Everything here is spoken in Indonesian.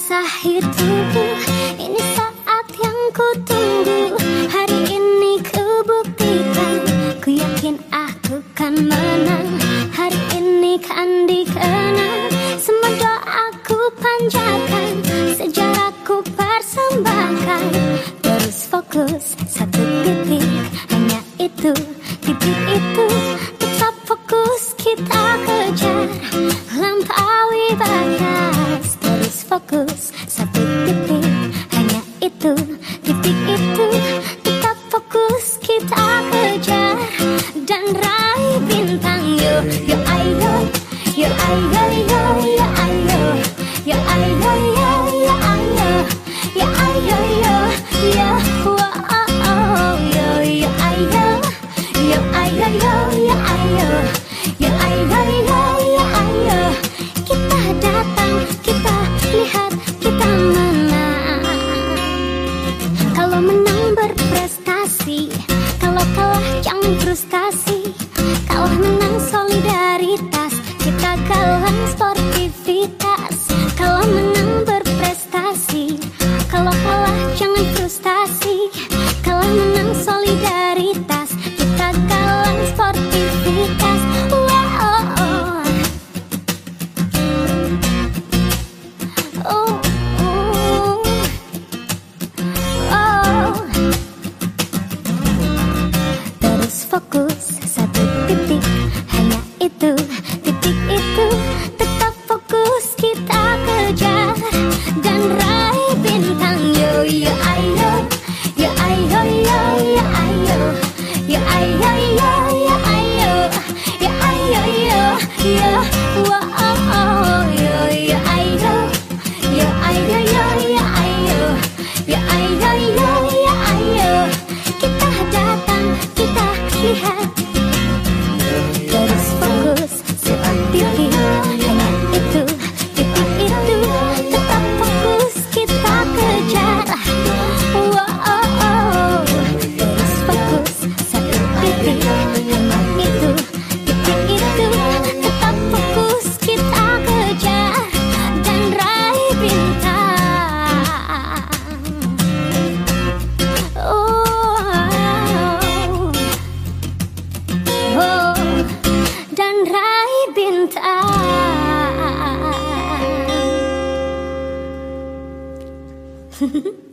masa hidupku. Ini saat yang ku tunggu. Hari ini ku buktikan, ku yakin aku kan menang. Hari ini kan dikenang, semua doaku panjatkan, sejarahku persembahkan. Terus fokus satu titik, hanya itu, titik itu. Tetap fokus kita kejar, lampaui batas. Terus fokus satu titik, hanya itu, titik itu. Tetap fokus kita kejar dan raih bintang. Yo, yo ayo, yo ayo, yo, yo ayo, yo ayo, yo, yo ayo, yo ayo, yo, yo, wow, yo, yo ayo, yo ayo, yo, yo ayo, yo ayo, yo, yo ayo. Kita datang, kita lihat, kita menang. Kalau menang berprestasi, kalau kalah jangan frustasi. Kalah menang solidaritas, kita galang sportivitas. Kalau menang berprestasi, kalau kalah jangan frustasi. Kalah menang solidaritas, kita galang sportivitas. Wow. Oh, oh, oh. Terus fokus satu titik, hanya itu, titik itu. Tetap fokus kita kejar dan raih bintang. Yo, yo ayo, yo ayo, yo, yo ayo, yo ayo, yo, yo ayo, yo ayo, yo, yo, wow, yo, yo ayo, yo ayo, yo, yo ayo, yo ayo, yo, yo ayo. Kita datang, kita lihat. Terus fokus satu titik, hanya itu, titik itu. Tetap fokus kita kejar. Wow. Terus fokus satu titik, hanya itu, titik itu. Tetap fokus kita kejar dan raih bintang. Oh, dan raih bintang.